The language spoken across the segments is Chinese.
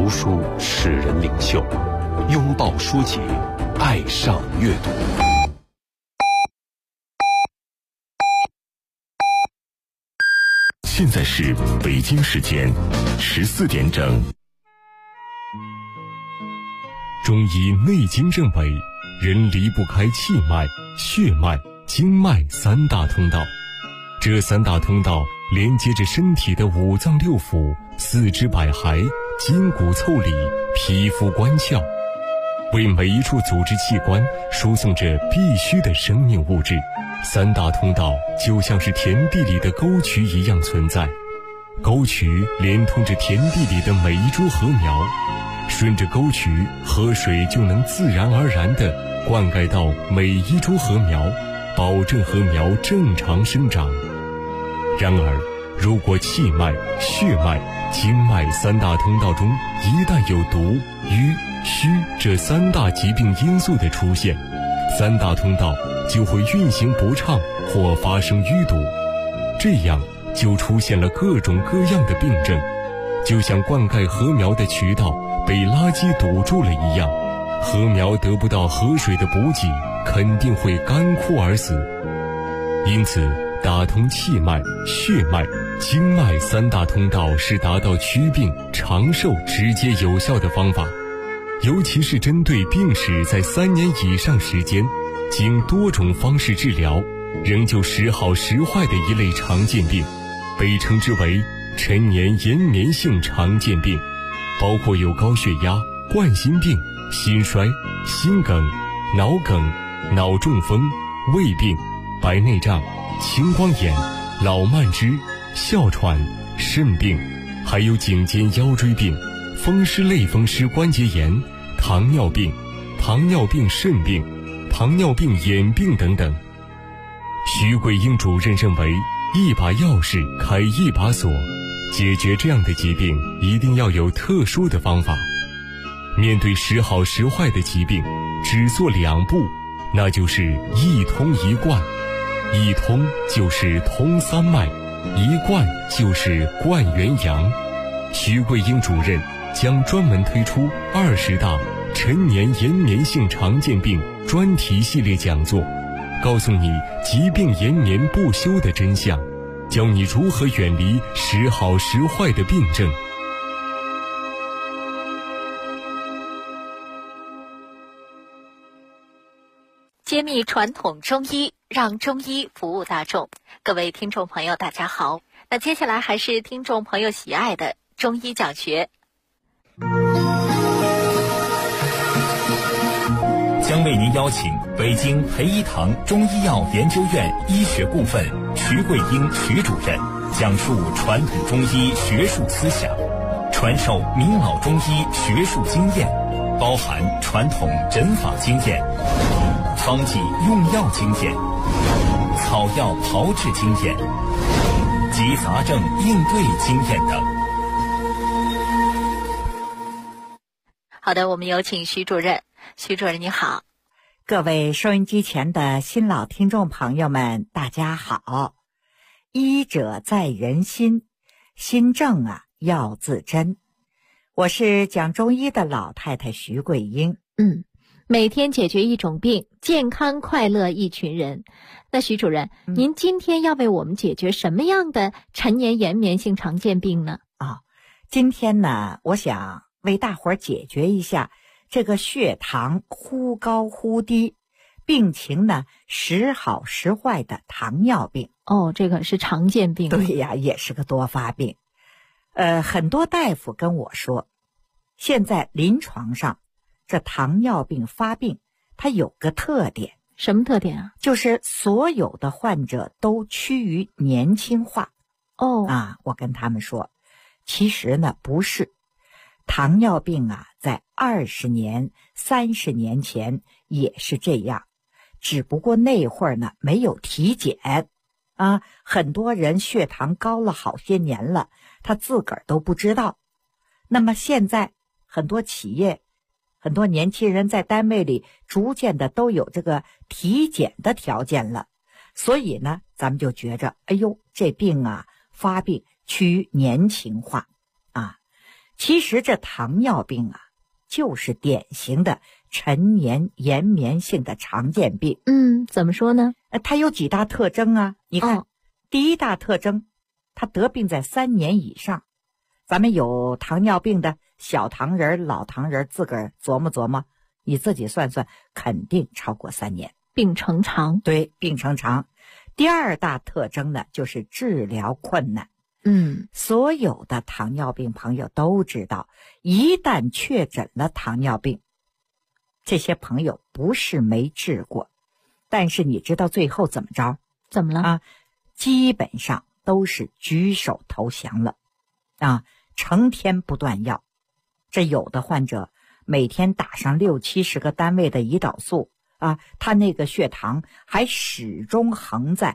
读书使人领袖，拥抱书籍，爱上阅读。 现在是北京时间14点整。中医内经认为，人离不开气脉、血脉、经脉三大通道。这三大通道连接着身体的五脏六腑、四肢百骸、筋骨腠理、皮肤关窍，为每一处组织器官输送着必须的生命物质。三大通道就像是田地里的沟渠一样存在，沟渠连通着田地里的每一株禾苗，顺着沟渠，河水就能自然而然地灌溉到每一株禾苗，保证禾苗正常生长。然而，如果气脉、血脉、经脉三大通道中一旦有毒、瘀、虚这三大疾病因素的出现，三大通道就会运行不畅或发生淤堵，这样就出现了各种各样的病症，就像灌溉禾苗的渠道被垃圾堵住了一样，禾苗得不到河水的补给，肯定会干枯而死。因此，打通气脉、血脉、经脉三大通道是达到祛病长寿直接有效的方法，尤其是针对病史在3年以上时间，经多种方式治疗仍旧时好时坏的一类常见病，被称之为陈年延绵性常见病，包括有高血压、冠心病、心衰、心梗、脑梗、脑中风、胃病、白内障、青光眼、老慢支、哮喘、肾病，还有颈肩腰椎病、风湿类风湿关节炎、糖尿病、糖尿病肾病、糖尿病眼病等等。徐桂英主任认为，一把钥匙开一把锁，解决这样的疾病一定要有特殊的方法。面对时好时坏的疾病，只做2步，那就是一通一贯。一通就是通三脉，一贯就是贯元阳。徐桂英主任将专门推出20大陈年延绵性常见病专题系列讲座，告诉你疾病延绵不休的真相，教你如何远离时好时坏的病症。 揭秘传统中医，让中医服务大众。各位听众朋友大家好，那接下来还是听众朋友喜爱的中医讲学。 将为您邀请北京培一堂中医药研究院医学部分徐桂英徐主任讲述传统中医学术思想，传授明老中医学术经验，包含传统诊法经验、方剂用药经验、草药炮制经验及杂症应对经验等。 好的，我们有请徐主任。徐主任你好。 各位收音机前的新老听众朋友们大家好。医者在人心，心正要自珍。我是讲中医的老太太徐桂英。 每天解决一种病，健康快乐一群人。那徐主任，您今天要为我们解决什么样的陈年延绵性常见病呢？ 今天呢，我想为大伙儿解决一下这个血糖忽高忽低，病情呢时好时坏的糖尿病。 这个是常见病。 对呀，也是个多发病。很多大夫跟我说，现在临床上这糖尿病发病它有个特点。 什么特点啊？ 就是所有的患者都趋于年轻化。我跟他们说，其实呢不是，糖尿病在20年、30年前也是这样，只不过那会儿呢没有体检很多人血糖高了好些年了，他自个儿都不知道。那么现在很多企业、很多年轻人在单位里逐渐的都有这个体检的条件了，所以呢咱们就觉着，这病发病趋于年轻化。 其实这糖尿病啊，就是典型的陈年延绵性的常见病。 怎么说呢？ 它有几大特征啊？你看，第一大特征，它得病在3年以上。咱们有糖尿病的小糖人、老糖人，自个儿琢磨琢磨，你自己算算，肯定超过3年。 病程长。 对，病程长。第二大特征呢，就是治疗困难。所有的糖尿病朋友都知道，一旦确诊了糖尿病，这些朋友不是没治过，但是你知道最后怎么着？ 怎么了啊？基本上都是举手投降了啊，成天不断药。这有的患者每天打上60-70个单位的胰岛素啊，他那个血糖还始终横在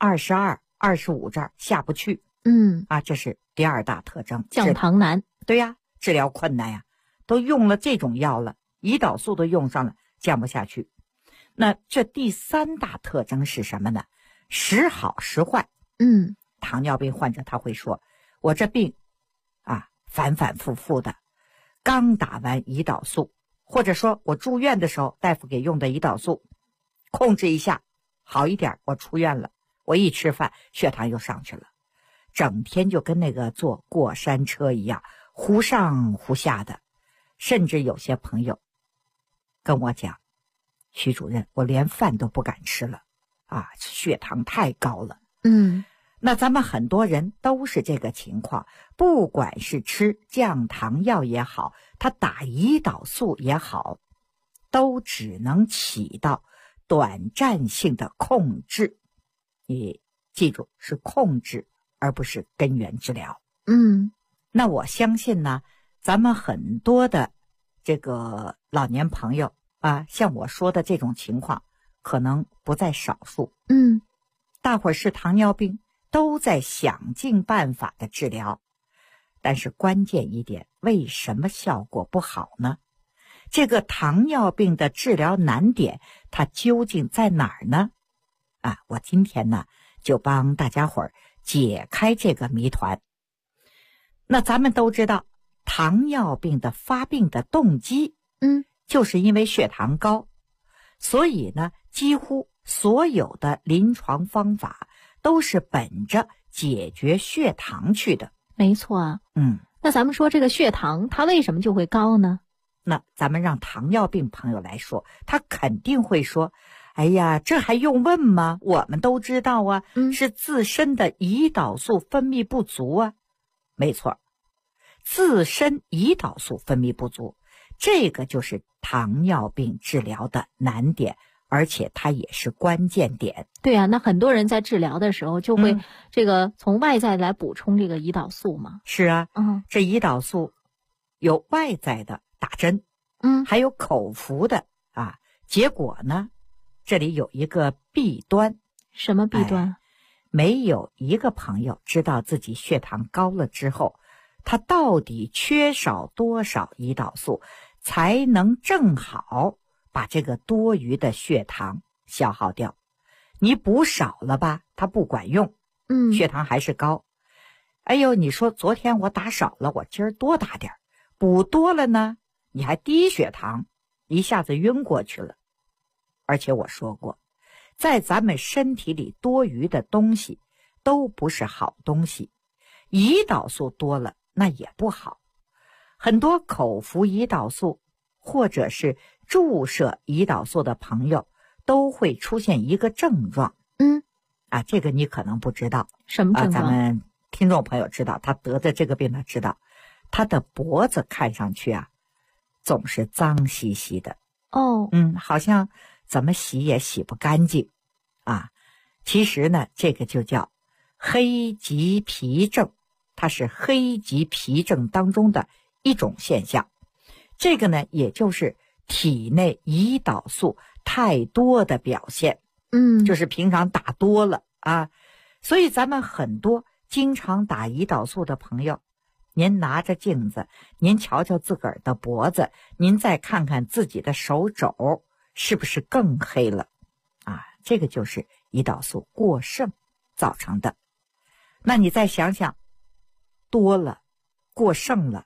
22、25这儿下不去。这是第二大特征， 降糖难。 对呀，治疗困难呀，都用了这种药了，胰岛素都用上了，降不下去。那这第三大特征是什么呢？时好时坏。糖尿病患者他会说，我这病啊反反复复的，刚打完胰岛素，或者说我住院的时候大夫给用的胰岛素，控制一下好一点，我出院了，我一吃饭血糖又上去了，整天就跟那个坐过山车一样，忽上忽下的。甚至有些朋友跟我讲，徐主任，我连饭都不敢吃了啊，血糖太高了。那咱们很多人都是这个情况，不管是吃降糖药也好，他打胰岛素也好，都只能起到短暂性的控制。你记住，是控制，而不是根源治疗。那我相信呢，咱们很多的这个老年朋友啊，像我说的这种情况，可能不在少数。大伙儿是糖尿病，都在想尽办法的治疗，但是关键一点，为什么效果不好呢？这个糖尿病的治疗难点，它究竟在哪儿呢？我今天呢，就帮大家伙儿解开这个谜团。那咱们都知道，糖尿病的发病的动机，就是因为血糖高，所以呢，几乎所有的临床方法都是本着解决血糖去的。 没错啊。那咱们说这个血糖它为什么就会高呢？ 那咱们让糖尿病朋友来说，他肯定会说，哎呀，这还用问吗？我们都知道啊，是自身的胰岛素分泌不足啊。没错，自身胰岛素分泌不足，这个就是糖尿病治疗的难点，而且它也是关键点。 对啊，那很多人在治疗的时候就会这个从外在来补充这个胰岛素嘛。 是啊，这胰岛素有外在的打针，还有口服的啊。结果呢，这里有一个弊端。 什么弊端？ 没有一个朋友知道自己血糖高了之后，他到底缺少多少胰岛素，才能正好把这个多余的血糖消耗掉。你补少了吧，它不管用，血糖还是高。哎呦，你说昨天我打少了，我今儿多打点，补多了呢，你还低血糖，一下子晕过去了。而且我说过，在咱们身体里多余的东西都不是好东西，胰岛素多了那也不好。很多口服胰岛素或者是注射胰岛素的朋友都会出现一个症状。这个你可能不知道。 什么症状？ 咱们听众朋友知道，他得的这个病他知道，他的脖子看上去总是脏兮兮的。好像怎么洗也洗不干净其实呢，这个就叫黑棘皮症，它是黑棘皮症当中的一种现象。这个呢，也就是体内胰岛素太多的表现。就是平常打多了所以咱们很多经常打胰岛素的朋友，您拿着镜子，您瞧瞧自个儿的脖子，您再看看自己的手肘，是不是更黑了这个就是胰岛素过剩造成的。那你再想想，多了，过剩了，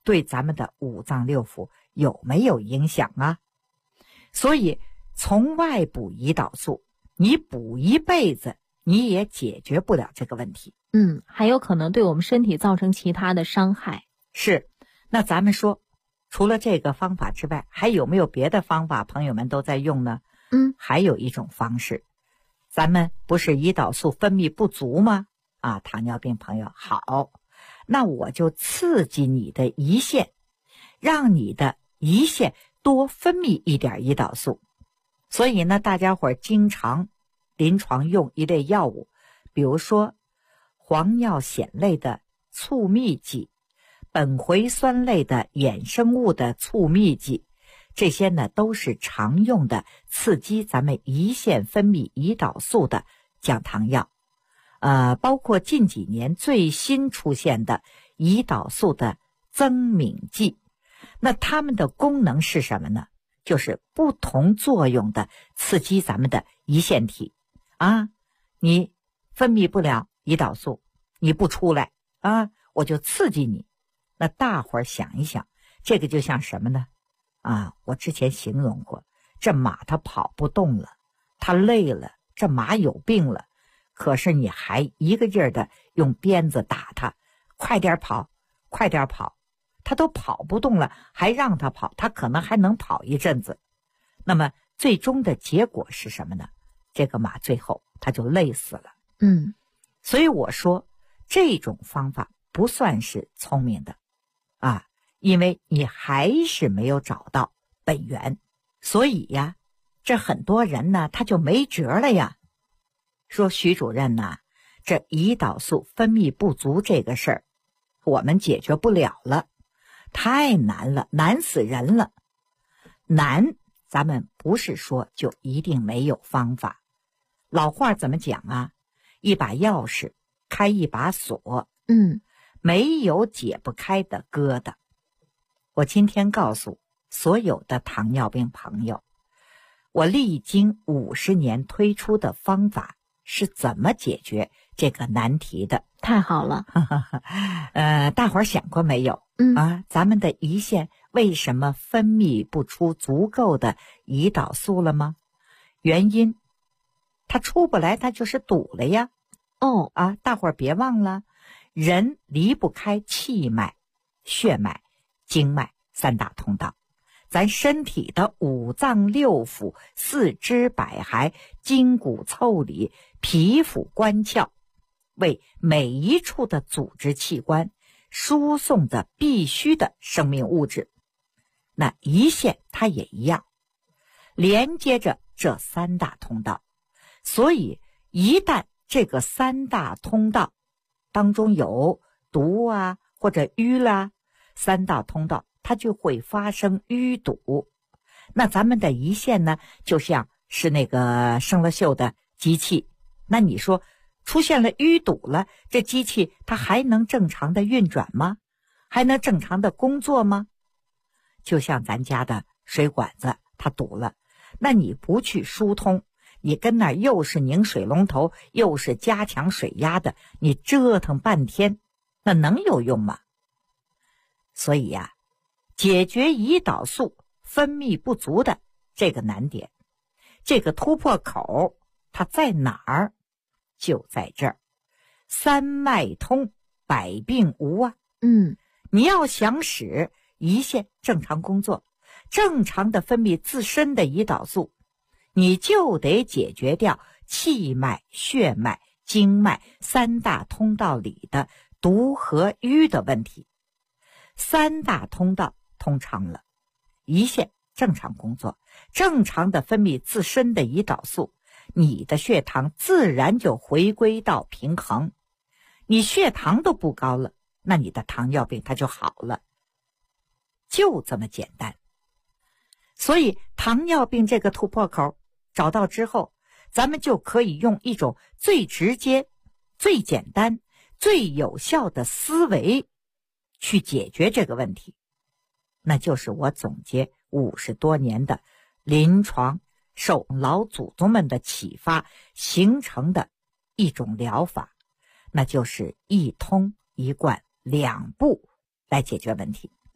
对咱们的五脏六腑有没有影响啊？所以从外补胰岛素，你补一辈子你也解决不了这个问题。 还有可能对我们身体造成其他的伤害。 是，那咱们说除了这个方法之外，还有没有别的方法朋友们都在用呢？还有一种方式，咱们不是胰岛素分泌不足吗？糖尿病朋友，好，那我就刺激你的胰腺，让你的胰腺多分泌一点胰岛素。所以呢，大家伙经常临床用一类药物，比如说磺尿酰类的促泌剂，苯回酸类的衍生物的促泌剂，这些呢都是常用的刺激咱们胰腺分泌胰岛素的降糖药。包括近几年最新出现的胰岛素的增敏剂，那它们的功能是什么呢？就是不同作用的刺激咱们的胰腺体你分泌不了胰岛素，你不出来我就刺激你。那大伙儿想一想，这个就像什么呢？我之前形容过，这马它跑不动了，它累了，这马有病了，可是你还一个劲儿的用鞭子打它，快点跑，快点跑，它都跑不动了，还让它跑，它可能还能跑一阵子。那么最终的结果是什么呢？这个马最后它就累死了。所以我说这种方法不算是聪明的因为你还是没有找到本源。所以呀，这很多人呢他就没辙了呀，说徐主任呐，这胰岛素分泌不足这个事儿我们解决不了了，太难了，难死人了。难，咱们不是说就一定没有方法。老话怎么讲啊？一把钥匙开一把锁，没有解不开的疙瘩。我今天告诉所有的糖尿病朋友，我历经50年推出的方法是怎么解决这个难题的。 太好了。 大伙儿想过没有咱们的胰腺为什么分泌不出足够的胰岛素了吗？原因它出不来，它就是堵了呀。大伙儿别忘了，人离不开气脉、血脉、经脉三大通道。咱身体的五脏六腑、四肢百骸、筋骨腠理、皮肤关窍，为每一处的组织器官输送着必须的生命物质。那胰腺它也一样，连接着这三大通道。所以一旦这个三大通道当中有毒或者淤啦，三大通道它就会发生淤堵。那咱们的胰腺呢，就像是那个生了锈的机器，那你说出现了淤堵了，这机器它还能正常的运转吗？还能正常的工作吗？就像咱家的水管子它堵了，那你不去疏通，你跟那又是拧水龙头又是加强水压的，你折腾半天，那能有用吗？所以呀，解决胰岛素分泌不足的这个难点，这个突破口它在哪儿？就在这儿，三脉通，百病无你要想使胰腺正常工作，正常的分泌自身的胰岛素，你就得解决掉气脉、血脉、经脉三大通道里的毒和瘀的问题。三大通道通畅了，胰腺正常工作，正常的分泌自身的胰岛素，你的血糖自然就回归到平衡。你血糖都不高了，那你的糖尿病它就好了，就这么简单。所以糖尿病这个突破口找到之后，咱们就可以用一种最直接、最简单、最有效的思维去解决这个问题。那就是我总结50多年的临床受老祖宗们的启发形成的一种疗法，那就是一通一贯两步来解决问题。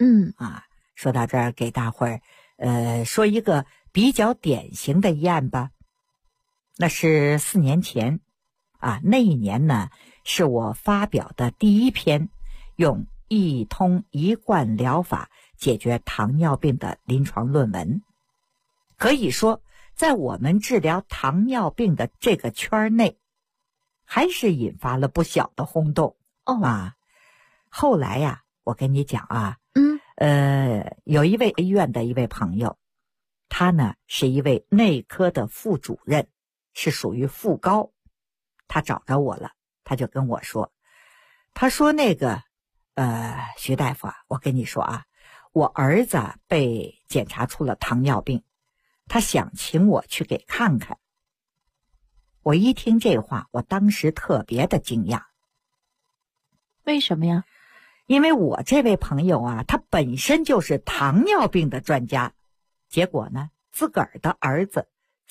说到这儿，给大伙儿说一个比较典型的一案吧。那是4年前那一年呢，是我发表的第一篇用一通一贯疗法解决糖尿病的临床论文。可以说，在我们治疗糖尿病的这个圈内，还是引发了不小的轰动。后来呀，我跟你讲有一位医院的一位朋友，他呢是一位内科的副主任，是属于副高。他找着我了，他就跟我说，他说那个徐大夫我跟你说我儿子被检查出了糖尿病，他想请我去给看看。我一听这话，我当时特别的惊讶。 为什么呀？ 因为我这位朋友他本身就是糖尿病的专家，结果呢，自个儿的儿子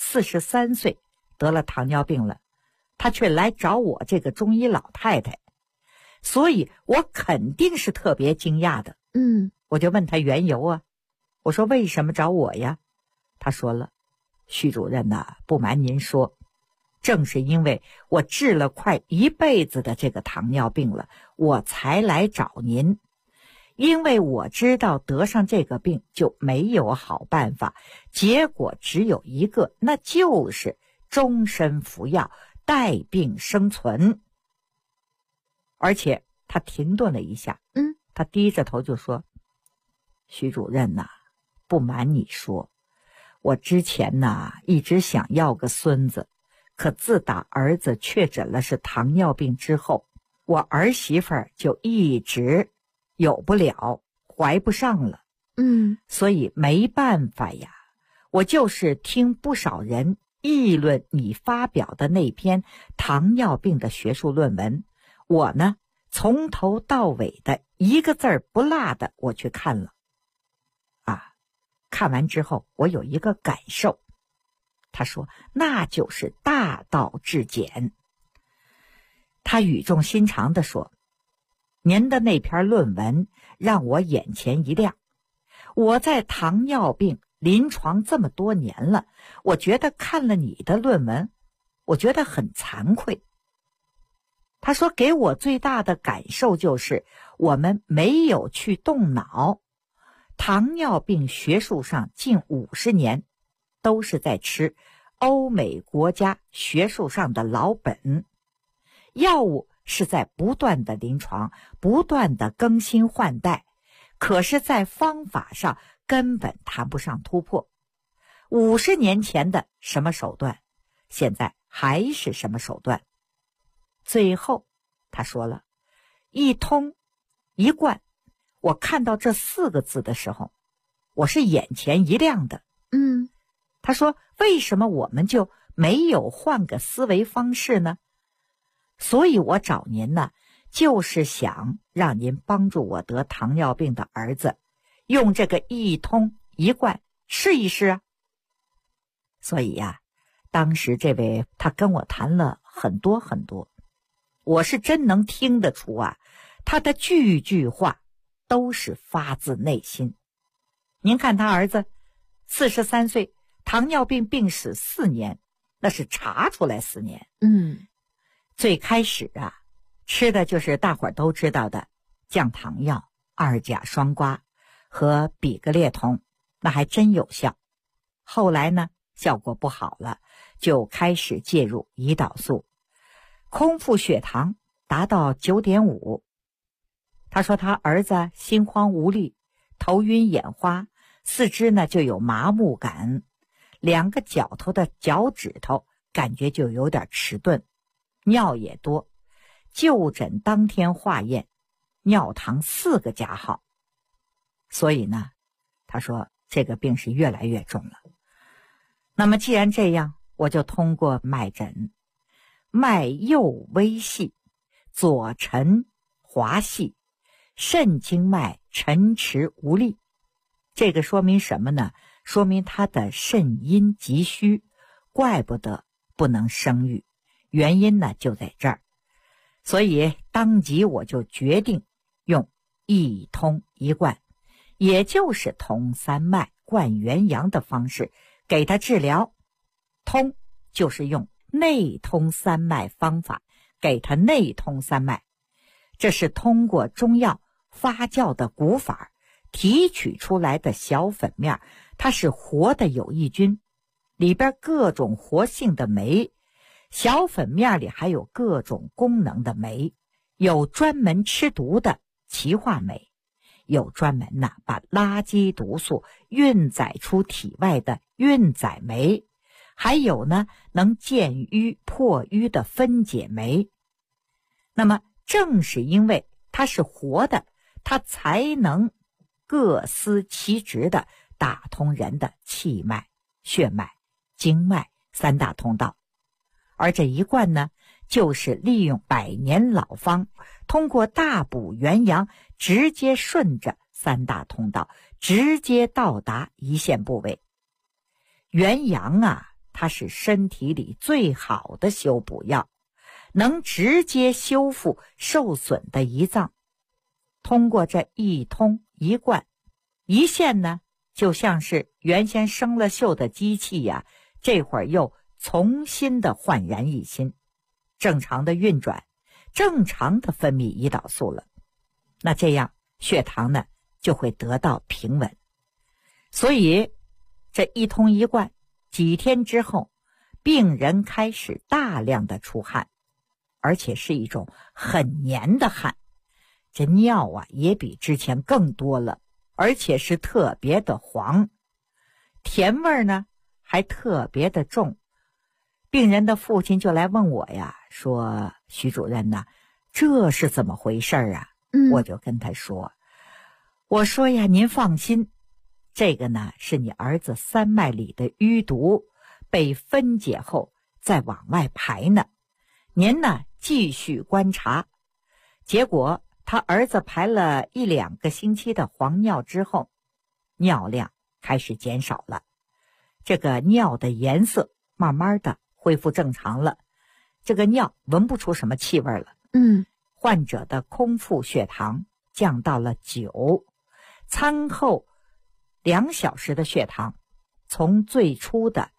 43岁得了糖尿病了，他却来找我这个中医老太太，所以我肯定是特别惊讶的。我就问他缘由我说为什么找我呀？他说了，徐主任不瞒您说，正是因为我治了快一辈子的这个糖尿病了，我才来找您。因为我知道得上这个病就没有好办法，结果只有一个，那就是终身服药，带病生存。而且他停顿了一下，他低着头就说，徐主任不瞒你说，我之前一直想要个孙子，可自打儿子确诊了是糖尿病之后，我儿媳妇儿就一直有不了，怀不上了。所以没办法呀，我就是听不少人议论你发表的那篇糖尿病的学术论文，我呢从头到尾的一个字儿不落的我去看了。看完之后我有一个感受，他说那就是大道至简。他语重心长地说，您的那篇论文让我眼前一亮，我在糖尿病临床这么多年了，我觉得看了你的论文，我觉得很惭愧。他说给我最大的感受就是我们没有去动脑，糖尿病学术上近50年都是在吃欧美国家学术上的老本，药物是在不断的临床，不断的更新换代，可是在方法上根本谈不上突破。50年前的什么手段，现在还是什么手段。最后他说了，一通一贯，我看到这4个字的时候，我是眼前一亮的。他说为什么我们就没有换个思维方式呢？所以我找您呢，就是想让您帮助我得糖尿病的儿子用这个一通一贯试一试所以当时这位他跟我谈了很多很多，我是真能听得出他的句句话都是发自内心。您看他儿子43岁，糖尿病病史4年，那是查出来4年。最开始吃的就是大伙儿都知道的降糖药、2甲双胍和比格列酮，那还真有效。后来呢，效果不好了，就开始介入胰岛素，空腹血糖达到9.5。他说他儿子心慌无力，头晕眼花，四肢呢就有麻木感，2个脚头的脚趾头感觉就有点迟钝，尿也多，就诊当天化验，尿糖4个加号。所以呢，他说这个病是越来越重了。那么既然这样，我就通过脉诊，脉右微细，左沉滑细，肾经脉沉迟无力。这个说明什么呢？说明他的肾阴极虚，怪不得不能生育，原因呢就在这儿。所以当即我就决定用一通一贯， 也就是通三脉灌元阳的方式给他治疗。通就是用内通三脉方法给他内通三脉，这是通过中药发酵的古法提取出来的小粉面，它是活的有益菌，里边各种活性的酶，小粉面里还有各种功能的酶，有专门吃毒的歧化酶，有专门把垃圾毒素运载出体外的运载酶，还有能健瘀破瘀的分解酶。那么正是因为它是活的，它才能各司其职的打通人的气脉、血脉、经脉三大通道。而这一贯就是利用百年老方，通过大补元阳，直接顺着三大通道，直接到达一线部位。元阳它是身体里最好的修补药，能直接修复受损的胰脏。通过这一通一贯一线就像是原先生了锈的机器这会儿又重新的焕然一新，正常的运转，正常的分泌胰岛素了。那这样血糖就会得到平稳。所以这一通一贯几天之后，病人开始大量的出汗，而且是一种很黏的汗，这尿也比之前更多了，而且是特别的黄，甜味还特别的重。病人的父亲就来问我说徐主任这是怎么回事我就跟他说，我说您放心，这个是你儿子三脉里的淤毒被分解后再往外排您继续观察。结果他儿子排了1-2个星期的黄尿之后，尿量开始减少了，这个尿的颜色慢慢的恢复正常了，这个尿闻不出什么气味了。患者的空腹血糖降到了9，餐后2小时的血糖从最初的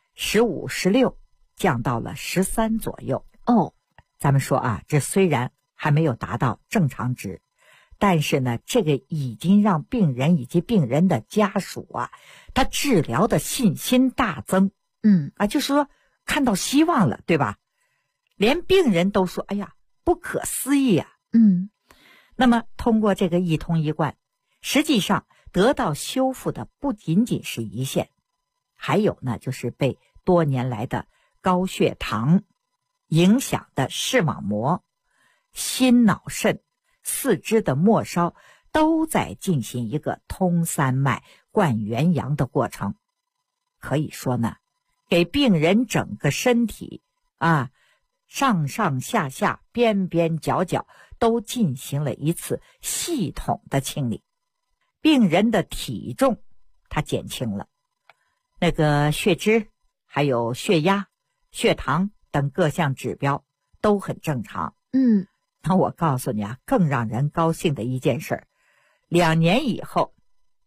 15、16降到了13左右。咱们说这虽然还没有达到正常值，但是这个已经让病人以及病人的家属他治疗的信心大增。就是说看到希望了，对吧？连病人都说哎呀不可思议那么通过这个一通一贯，实际上得到修复的不仅仅是胰腺，还有就是被多年来的高血糖影响的视网膜、心脑肾、四肢的末梢都在进行一个通三脉灌元阳的过程。可以说给病人整个身体上上下下边边角角都进行了一次系统的清理。病人的体重它减轻了，那个血脂还有血压、血糖等各项指标都很正常。那我告诉你更让人高兴的一件事，2年以后，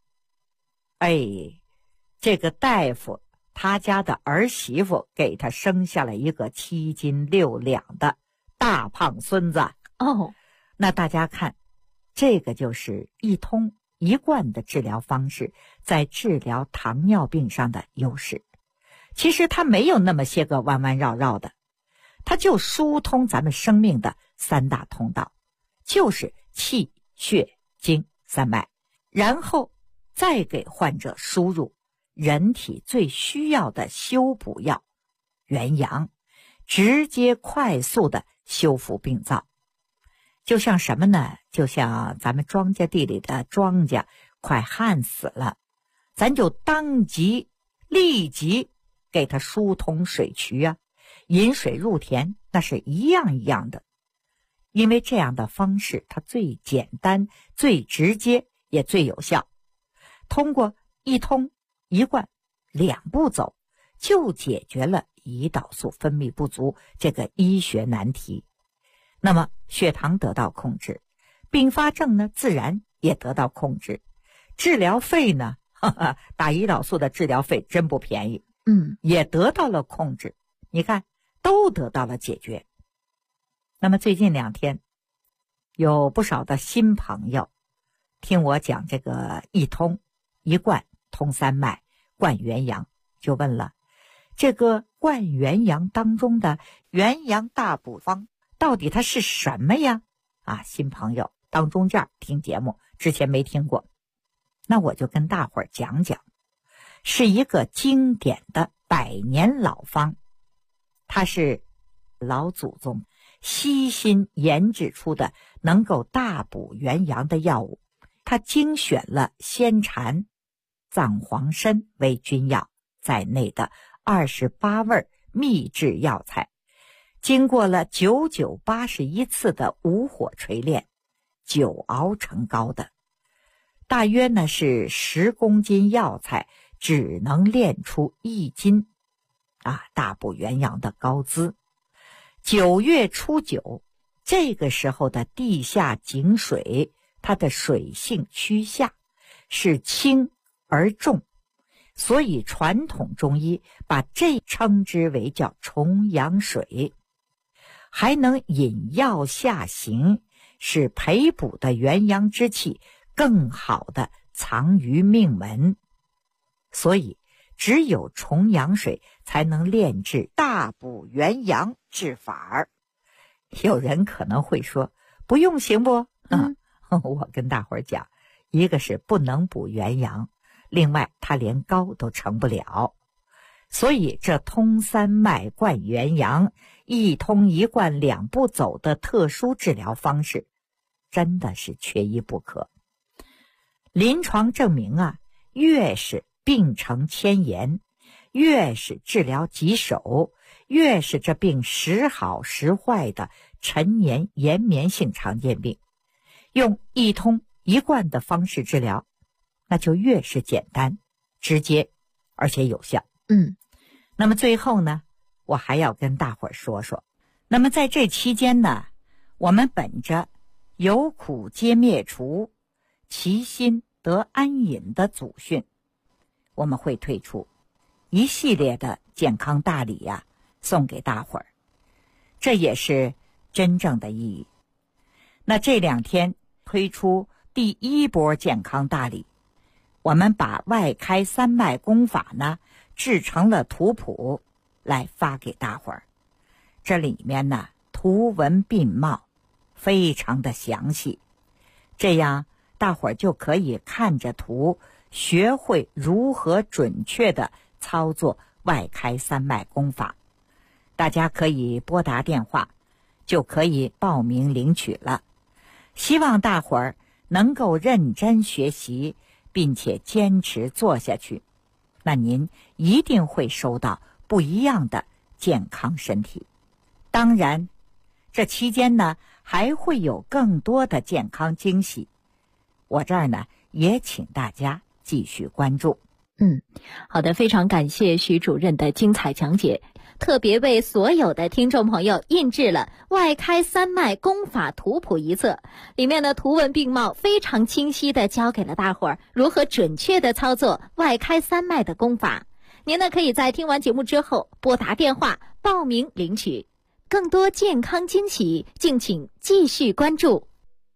这个大夫他家的儿媳妇给他生下了一个7斤6两的大胖孙子。那大家看，这个就是一通一贯的治疗方式在治疗糖尿病上的优势。其实它没有那么些个弯弯绕绕的，它就疏通咱们生命的三大通道，就是气、血、经三脉，然后再给患者输入人体最需要的修补药元阳，直接快速的修复病灶。就像什么呢？就像咱们庄稼地里的庄稼快旱死了，咱就当即立即给它疏通水渠引水入田，那是一样一样的。因为这样的方式它最简单、最直接也最有效，通过一通一贯2步走就解决了胰岛素分泌不足这个医学难题。那么血糖得到控制，并发症自然也得到控制， 治疗费呢，打胰岛素的治疗费真不便宜，也得到了控制，你看都得到了解决。那么最近2天有不少的新朋友听我讲这个一通一贯通三脉灌元阳，就问了，这个灌元阳当中的元阳大补方到底它是什么呀？新朋友当中这儿听节目之前没听过，那我就跟大伙儿讲讲，是一个经典的100年老方，它是老祖宗悉心研制出的能够大补元阳的药物。它精选了仙蝉、藏黄参为君药在内的28味秘制药材，经过了9981次的无火锤炼，9熬成膏的，大约呢是10公斤药材只能炼出1斤大补元阳的膏资。9月初9，这个时候的地下井水，它的水性趋下，是轻而重，所以传统中医把这称之为叫重阳水，还能引药下行，使培补的元阳之气更好地藏于命门，所以只有重阳水才能炼制大补元阳之法。有人可能会说，不用行不？我跟大伙儿讲，一个是不能补元阳，另外它连膏都成不了，所以这通三脉灌元阳、一通一贯2步走的特殊治疗方式，真的是缺一不可。临床证明越是病程迁延，越是治疗棘手，越是这病时好时坏的陈年延绵性常见病，用一通一贯的方式治疗，那就越是简单、直接，而且有效。那么最后呢，我还要跟大伙儿说说，那么在这期间呢，我们本着有苦皆灭除，其心得安隐的祖训，我们会推出一系列的健康大礼送给大伙儿，这也是真正的意义。那这2天推出第1波健康大礼，我们把外开三脉功法呢制成了图谱来发给大伙儿，这里面呢图文并茂，非常的详细，这样大伙儿就可以看着图学会如何准确的操作外开三脉功法。大家可以拨打电话就可以报名领取了。希望大伙儿能够认真学习，并且坚持做下去，那您一定会收到不一样的健康身体。当然，这期间呢还会有更多的健康惊喜，我这儿呢也请大家继续关注。 好的，非常感谢徐主任的精彩讲解，特别为所有的听众朋友印制了外开三脉功法图谱一册，里面的图文并茂，非常清晰的教给了大伙儿如何准确的操作外开三脉的功法。您呢可以在听完节目之后拨打电话报名领取，更多健康惊喜敬请继续关注。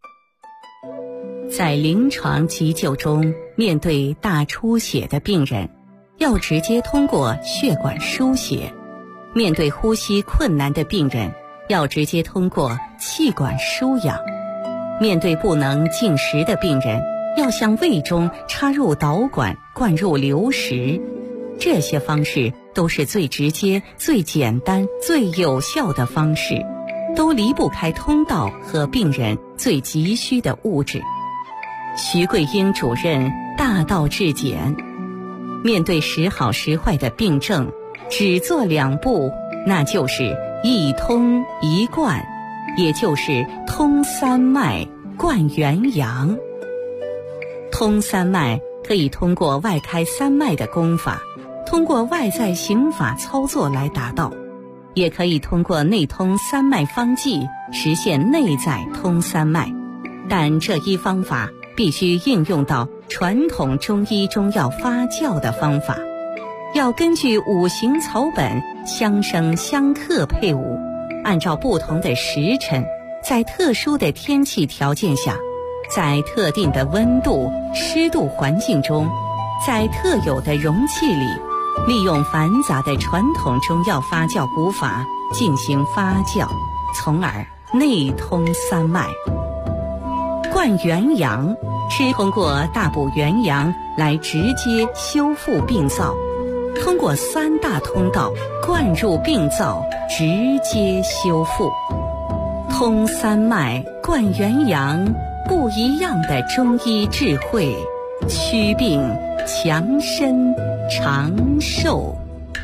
在临床急救中，面对大出血的病人，要直接通过血管输血；面对呼吸困难的病人，要直接通过气管输氧；面对不能进食的病人，要向胃中插入导管灌入流食。这些方式都是最直接、最简单、最有效的方式，都离不开通道和病人最急需的物质。徐桂英主任大道至简，面对时好时坏的病症，只做2步，那就是一通一贯，也就是通三脉灌元阳。通三脉可以通过外开三脉的功法，通过外在刑法操作来达到，也可以通过内通三脉方剂实现内在通三脉，但这一方法必须应用到传统中医中药发酵的方法，要根据五行草本相生相克配伍，按照不同的时辰，在特殊的天气条件下，在特定的温度、湿度环境中，在特有的容器里，利用繁杂的传统中药发酵古法进行发酵，从而内通三脉。灌元阳是通过大补元阳来直接修复病灶，通过三大通道灌入病灶，直接修复。通三脉、灌元阳，不一样的中医智慧，祛病强身长寿。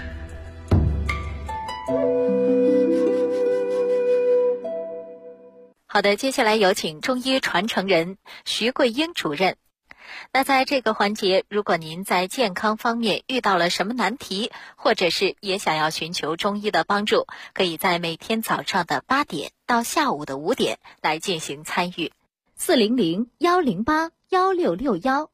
好的，接下来有请中医传承人徐桂英主任。那在这个环节，如果您在健康方面遇到了什么难题，或者是也想要寻求中医的帮助，可以在每天早上的8点到下午的5点来进行参与。400-108-1661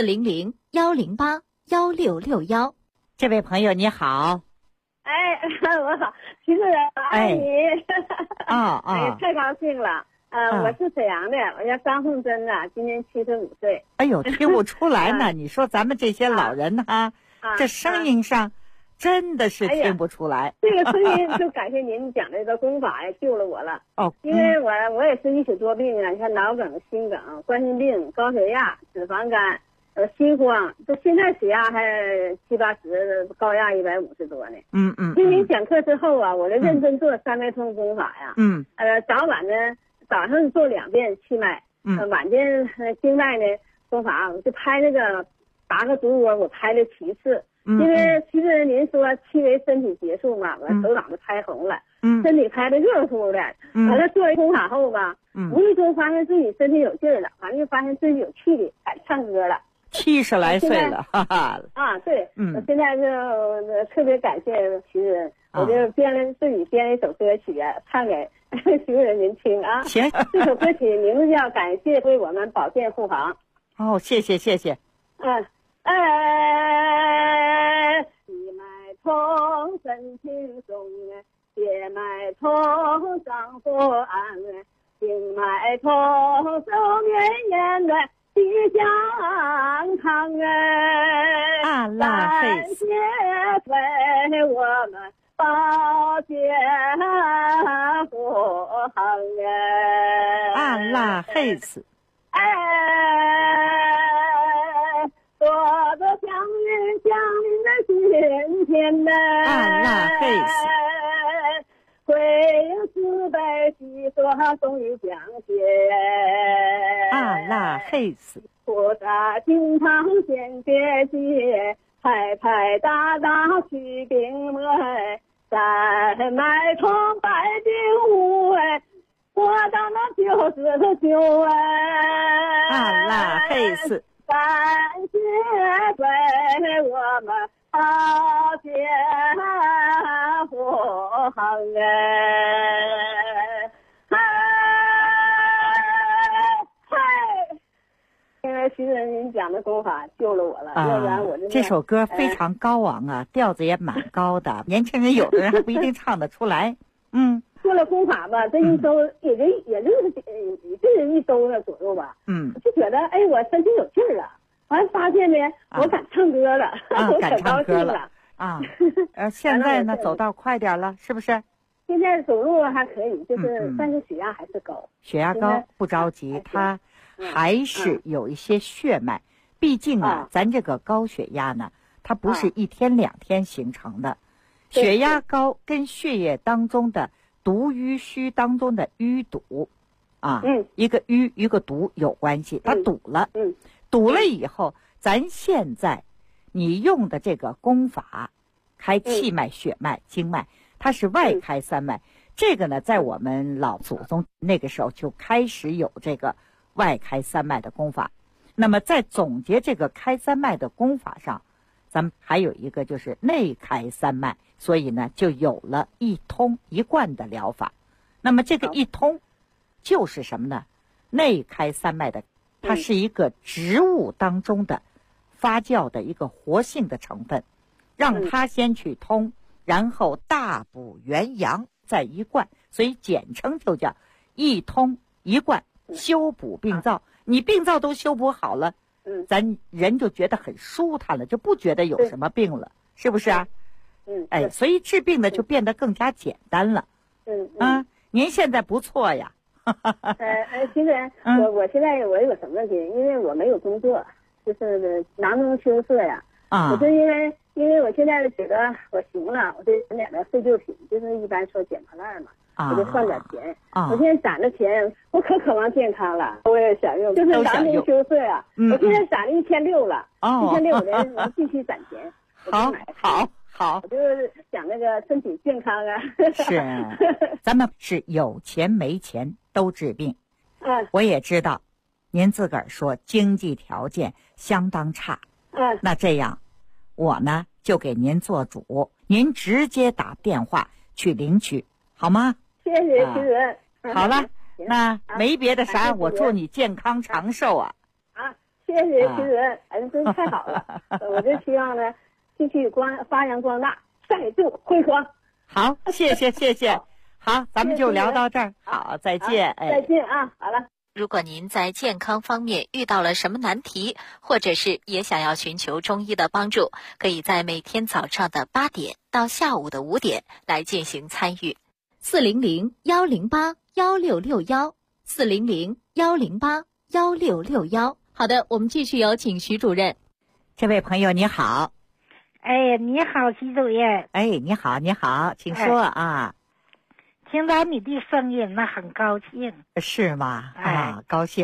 400-108-1661。 这位朋友你好。 哎，我好，徐主任，我爱你。哎，太高兴了。我是沈阳的，我叫张凤珍呐，今年75岁。 哎呦，听不出来呢。你说咱们这些老人哈，这声音上真的是听不出来。 这个声音就感谢您讲这个功法呀，救了我了。因为我也是一许多病啊，你看脑梗、心梗、冠心病、高血压、脂肪肝。心慌，就现在血压还70-80，高压150多呢。听您讲课之后啊，我就认真做三脉通功法呀。早晚呢，早上做2遍气脉，晚间经脉呢功法，我就拍那个8个足窝，我拍了7次。因为徐主任您说气为身体结束嘛，我手掌都拍红了，身体拍的热乎的。完了做完功法后吧，无意中发现自己身体有劲儿了，完了又发现自己有气力，敢唱歌了。 70来岁了，哈哈。 对，我现在就特别感谢徐主任，我就自己编了一首歌曲啊，唱给徐主任您听啊。 行， 这首歌曲名字叫《感谢为我们保健护航》。 谢谢。气脉通身轻松，血脉通脏腑安，经脉通寿绵延的吉祥康感谢为我们保健护航多多祥云降临的今天呢，回应慈悲喜说终于讲解，菩萨经常显结界，拍拍打打去病魔，三脉通百病无哎，我当那就是救感谢为我们保健护航因为徐主任您讲的功法救了我了，要不然我这首歌非常高昂啊，调子也蛮高的，年轻人有的人还不一定唱得出来。 做了功法吧，这一周也就是1周的左右吧。就觉得我身体有劲儿了，完发现呢，我敢唱歌了，我可高兴了。 现在呢，走道快点了，是不是？ 现在走路还可以，就是但是血压还是高。 血压高不着急，它还是有一些血脉。毕竟咱这个高血压呢，它不是1天2天形成的。血压高跟血液当中的毒瘀虚当中的淤堵一个瘀一个毒有关系，它堵了。堵了以后，咱现在你用的这个功法，开气脉、血脉、经脉，它是外开三脉。这个呢，在我们老祖宗那个时候就开始有这个外开三脉的功法。那么在总结这个开三脉的功法上，咱们还有一个就是内开三脉，所以呢就有了一通一贯的疗法。那么这个一通就是什么呢？内开三脉的它是一个植物当中的发酵的一个活性的成分，让它先去通，然后大补元阳再一贯，所以简称就叫一通一贯，修补病灶。你病灶都修补好了，咱人就觉得很舒坦了，就不觉得有什么病了，是不是啊？哎，所以治病呢就变得更加简单了。您现在不错呀。 其实我现在我有什么问题？因为我没有工作，就是囊中羞涩呀。我就因为我现在觉得我行了，我就攒点的废旧品，就是一般说捡破烂嘛，我就换点钱。我现在攒着钱，我可渴望健康了，我也想用，就是囊中羞涩呀。我现在攒了1600了，1600我继续攒钱。好，我就是想那个身体健康啊。 是，咱们是有钱没钱都治病。我也知道，您自个儿说经济条件相当差。那这样，我呢就给您做主，您直接打电话去领取，好吗？ 谢谢徐主任。 好了，那没别的啥，我祝你健康长寿啊！ 谢谢徐主任，真太好了。我就希望呢，继续发扬光大，再度辉煌。 好，谢谢。好，咱们就聊到这儿。好，再见。 再见啊！好了。 如果您在健康方面遇到了什么难题，或者是也想要寻求中医的帮助，可以在每天早上的8点到下午的5点来进行参与。400-108-1661，400-108-1661。好的，我们继续有请徐主任。 这位朋友你好。 你好，徐主任。 你好，请说啊。 听到你的声音，那很高兴。 是吗？高兴。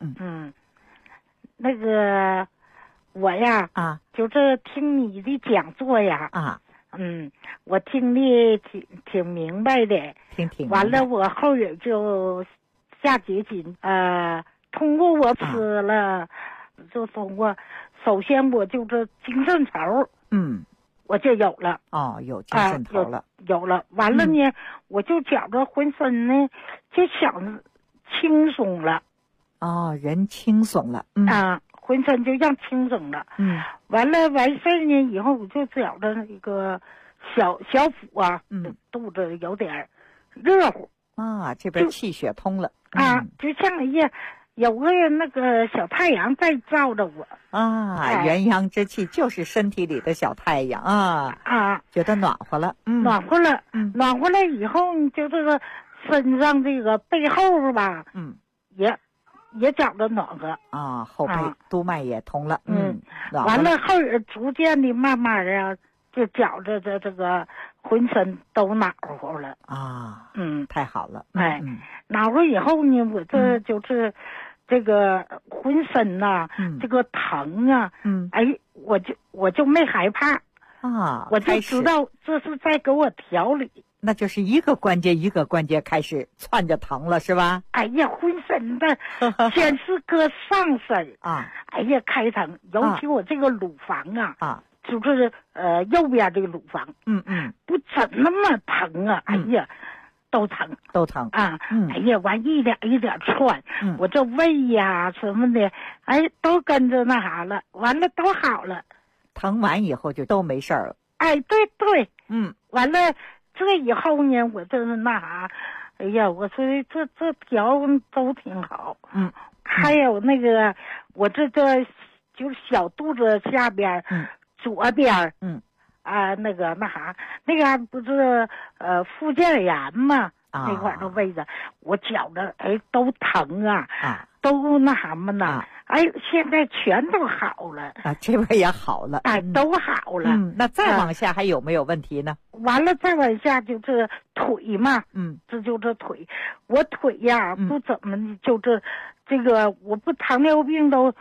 那个我呀，就是听你的讲座呀，我听的挺明白的，挺完了，我后边就下决心，通过我吃了，就通过，首先我就是精神头，我就有了。 有精神头了。 有了，完了呢，我就觉着浑身呢就想轻松了。 人轻松了。 浑身就像轻松了。完事呢以后，我就觉着那个小腹啊，肚子有点热乎。 这边气血通了。 就像有个那个小太阳在照着我。 元阳之气就是身体里的小太阳觉得暖和了。 暖和了以后，就这个身上这个背后吧，也觉着暖和。 后背督脉也通了。 完了后逐渐的慢慢的就觉着这个浑身都暖和了。 太好了。 暖和以后呢，我这就是这个浑身呐，这个疼啊，我就没害怕。我就知道这是在给我调理。 那就是一个关节一个关节开始窜着疼了，是吧？ 浑身的先是搁上身开疼，尤其我这个乳房就是右边这个乳房，不怎那么疼啊，都疼完一点一点窜，我这胃呀什么的，都跟着那啥了，完了都好了。 疼完以后就都没事了。 对，完了这以后呢，我这那啥，我说这调都挺好。还有那个我这就是小肚子下边，左边，那个不是附件炎嘛，那块的位置，我觉着都疼都那什么呢？现在全都好了这边也好了， 都好了。 那再往下还有没有问题呢？ 完了再往下就是腿嘛，这就是腿，我腿呀不怎么就是这个，我不糖尿病都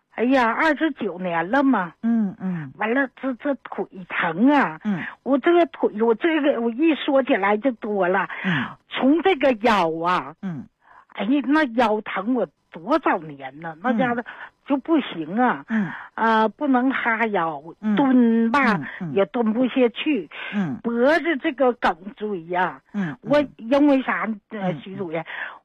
29年了嘛。完了这腿疼我这个腿，我一说起来就多了。从这个腰那腰疼我多少年呢？那家伙就不行不能哈腰，蹲吧也蹲不下去，脖子这个颈椎呀，我因为啥徐主任，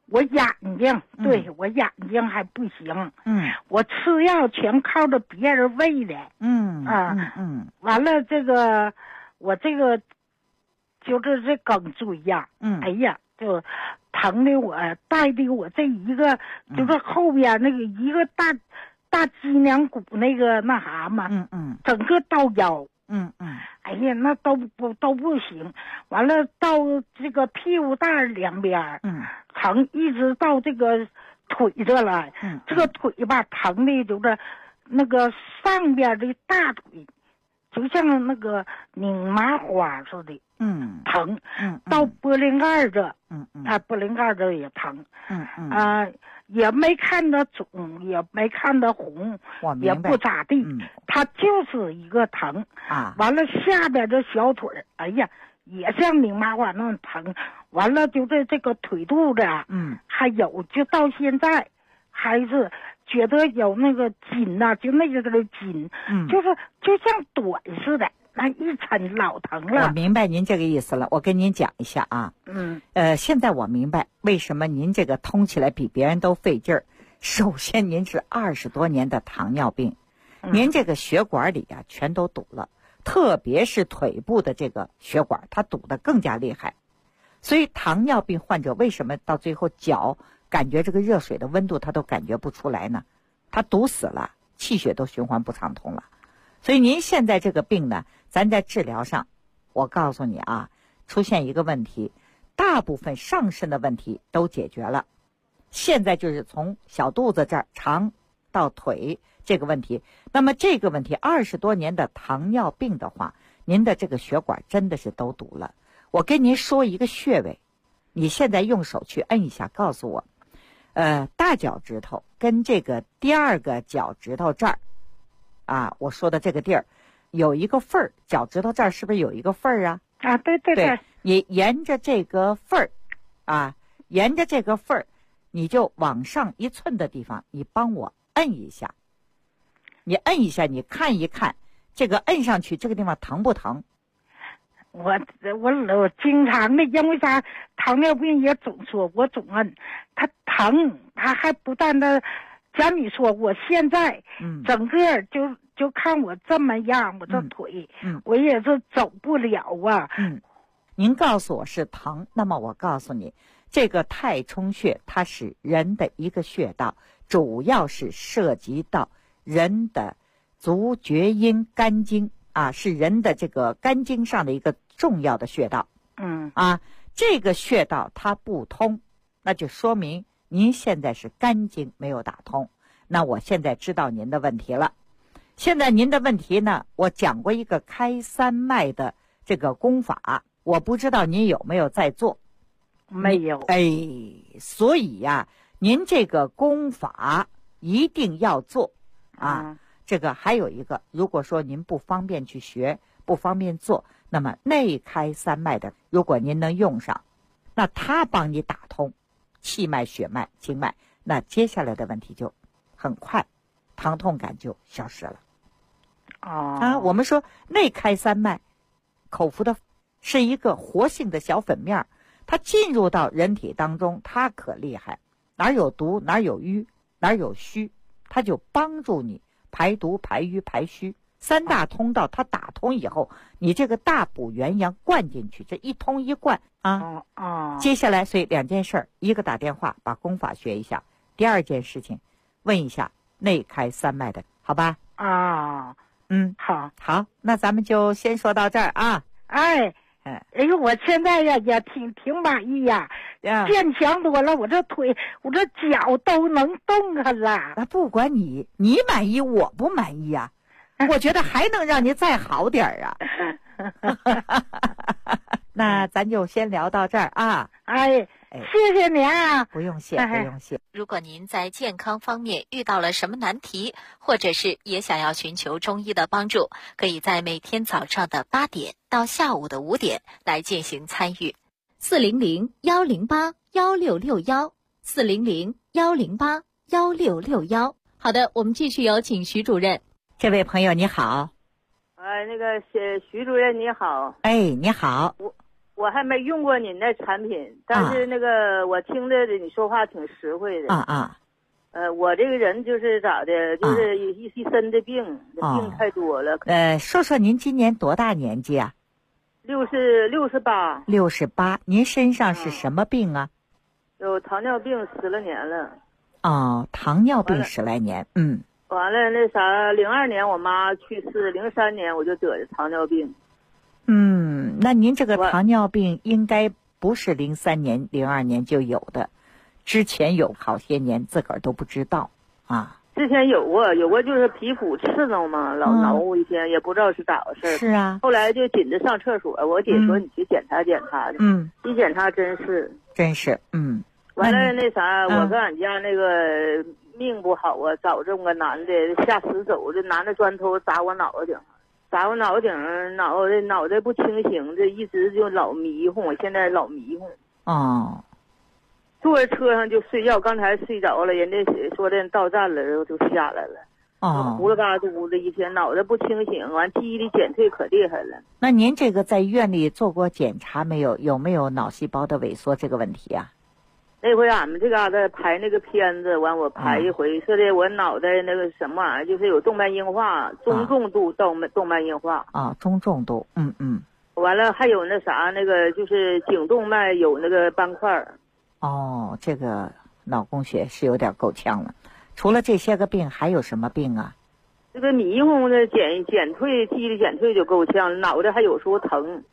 我眼睛，对我眼睛还不行。我吃药全靠着别人喂的。完了这个我这个就是这梗椎呀，哎呀，就疼的我带的我这一个就是后边那个一个大脊梁骨那个那啥嘛，整个到腰。哎呀，那都不行。完了到这个屁股蛋两边，疼一直到这个腿这来，这个腿吧疼的就是那个上边的大腿，就像那个拧麻花似的，疼，到玻璃盖这，玻璃盖这也疼，也没看着肿，也没看着红，也不咋地，它就是一个疼啊。完了下边这小腿，哎呀，也像拧麻花那么疼。完了就这个腿肚子啊，还有就到现在还是觉得有那个筋呐，就那个筋，就是就像短似的。那一抻老疼了。 我明白您这个意思了，我跟您讲一下啊。现在我明白为什么您这个通起来比别人都费劲儿。首先，您是20多年的糖尿病，您这个血管里啊全都堵了，特别是腿部的这个血管，它堵得更加厉害。所以糖尿病患者为什么到最后脚感觉这个热水的温度他都感觉不出来呢？他堵死了，气血都循环不畅通了。所以您现在这个病呢，咱在治疗上，我告诉你啊，出现一个问题，大部分上身的问题都解决了，现在就是从小肚子这儿肠到腿这个问题。那么这个问题20多年的糖尿病的话，您的这个血管真的是都堵了。我跟您说一个穴位，你现在用手去摁一下，告诉我，大脚趾头跟这个第二个脚趾头这儿啊，我说的这个地儿有一个缝儿，脚趾头这儿是不是有一个缝儿啊？ 啊，对对对， 你沿着这个缝儿啊，沿着这个缝儿，你就往上1寸的地方，你帮我摁一下。你摁一下，你看一看，这个摁上去这个地方疼不疼？ 我经常的，因为啥？糖尿病也总说我总摁，它疼，它还不但的。像你说，我现在整个就看我这么样，我这腿，我也是走不了啊。 您告诉我是疼，那么我告诉你，这个太冲穴它是人的一个穴道，主要是涉及到人的足厥阴肝经啊，是人的这个肝经上的一个重要的穴道。这个穴道它不通，那就说明您现在是肝经没有打通。那我现在知道您的问题了。现在您的问题呢，我讲过一个开三脉的这个功法，我不知道您有没有在做。 没有。 所以呀，您这个功法一定要做啊。这个还有一个，如果说您不方便去学，不方便做，那么内开三脉的，如果您能用上，那他帮你打通气脉、血脉、经脉，那接下来的问题就很快，疼痛感就消失了。我们说内开三脉，口服的是一个活性的小粉面，它进入到人体当中，它可厉害，哪有毒，哪有瘀，哪有虚，它就帮助你排毒、排瘀、排虚。3大通道它打通以后，你这个大补元阳灌进去，这一通一灌啊。接下来所以2件事，一个打电话把功法学一下，第2件事情问一下内开三脉的，好吧？好，那咱们就先说到这儿啊。 我现在呀也挺满意呀，健强多了，我这腿我这脚都能动弹了。 那不管你满意我不满意啊，我觉得还能让你再好点啊。那咱就先聊到这儿啊。 谢谢您啊。 不用谢。 如果您在健康方面遇到了什么难题，或者是也想要寻求中医的帮助，可以在每天早上的8点到下午的5点来进行参与。400-108-1661，400-108-1661。好的，我们继续有请徐主任。 这位朋友你好。 徐主任你好。 你好。 我还没用过您的产品，但是那个我听着你说话挺实惠的。我这个人就是咋的，就是一身的病，病太多了。 说说您今年多大年纪啊 ？68。 68，您身上是什么病啊？ 有糖尿病10来年了。 哦，糖尿病10来年， 完了那啥，02年我妈去世，03年我就得的糖尿病。 那您这个糖尿病应该不是03年、02年就有的，之前有好些年自个儿都不知道啊。 之前有过，就是皮肤刺挠嘛，老挠我一天，也不知道是咋回事。 是啊。 后来就紧着上厕所，我姐说你去检查检查的。一检查真是。 完了那啥，我跟俺家那个命不好啊，找这么个男的下死手，这拿那砖头砸我脑袋顶，脑袋不清醒，这一直就老迷糊，我现在老迷糊。坐在车上就睡觉，刚才睡着了，人家说的到站了，然后就下来了。呼啦嘎嘟的一天，脑袋不清醒，完记忆力减退可厉害了。 那您这个在医院里做过检查没有？有没有脑细胞的萎缩这个问题啊？ 那回俺们这嘎达拍那个片子，完我拍一回，说的我脑袋那个什么玩意儿，就是有动脉硬化，中重度动脉硬化。 中重度， 完了还有那啥，那个就是颈动脉有那个斑块。 这个脑供血是有点够呛了。除了这些个病，还有什么病啊？ 这个迷糊的减退，记忆力减退就够呛，脑袋还有时候疼。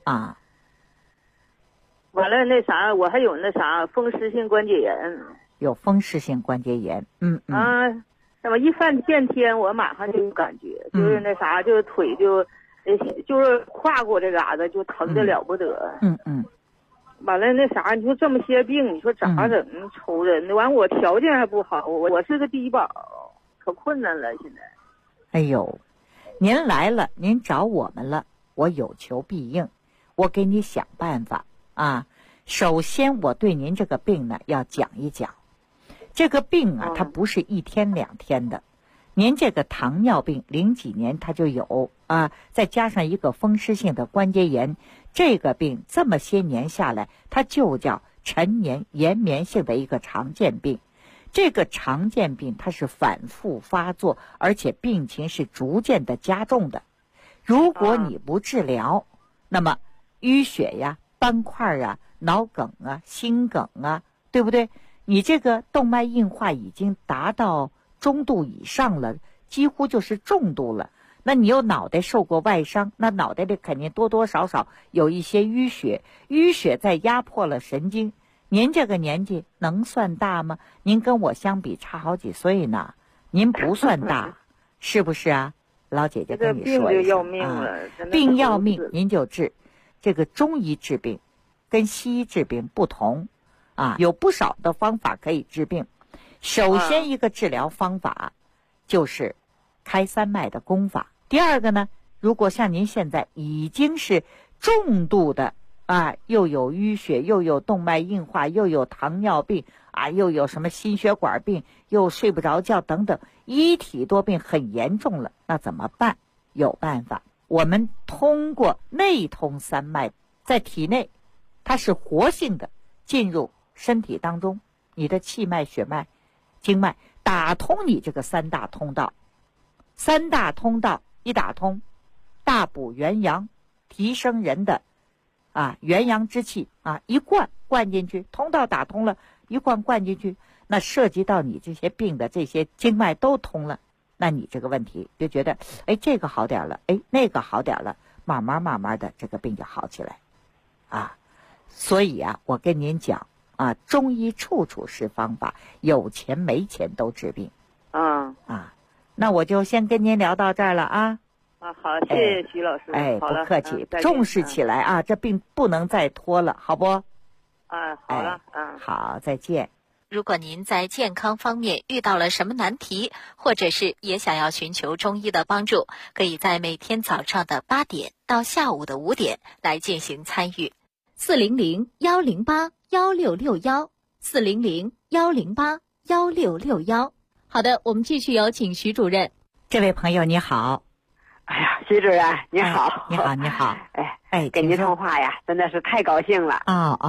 完了那啥，我还有那啥风湿性关节炎。 有风湿性关节炎， 那么一变天，我马上就有感觉，就是那啥，就是腿就是跨过这嘎达就疼得了不得。完了那啥，你说这么些病，你说咋整？愁人。完我条件还不好，我是个低保，可困难了现在。 哎呦，您来了，您找我们了，我有求必应，我给你想办法啊。首先我对您这个病呢要讲一讲，这个病啊它不是1天2天的，您这个糖尿病00几年它就有啊，再加上一个风湿性的关节炎，这个病这么些年下来，它就叫陈年延绵性的一个常见病。这个常见病它是反复发作，而且病情是逐渐的加重的。如果你不治疗，那么淤血呀、斑块啊、脑梗啊、心梗啊，对不对？你这个动脉硬化已经达到中度以上了，几乎就是重度了。那你又脑袋受过外伤，那脑袋里肯定多多少少有一些淤血，淤血再压迫了神经。您这个年纪能算大吗？您跟我相比差好几岁呢，您不算大，是不是啊？老姐姐跟你说一下， 病就要命了， 病要命您就治。这个中医治病跟西医治病不同啊，有不少的方法可以治病。首先一个治疗方法就是开三脉的功法。第二个呢，如果像您现在已经是重度的又有淤血，又有动脉硬化，又有糖尿病又有什么心血管病，又睡不着觉等等，一体多病很严重了，那怎么办？有办法，我们通过内通三脉，在体内它是活性的进入身体当中，你的气脉、血脉、经脉，打通你这个三大通道。三大通道一打通，大补元阳，提升人的元阳之气一灌进去，通道打通了，一灌进去，那涉及到你这些病的这些经脉都通了，那你这个问题就觉得这个好点了，那个好点了，慢慢的这个病就好起来所以我跟您讲中医处处是方法，有钱没钱都治病那我就先跟您聊到这儿了好，谢谢徐老师。 不客气，重视起来这病不能再拖了，好不？ 好了， 好，再见。 如果您在健康方面遇到了什么难题，或者是也想要寻求中医的帮助，可以在每天早上的8点到下午的5点来进行参与。400-108-1661，400-108-1661。好的，我们继续有请徐主任。 这位朋友你好。 哎呀，徐主任你好。 你好。 哎， 跟您通话呀，真的是太高兴了。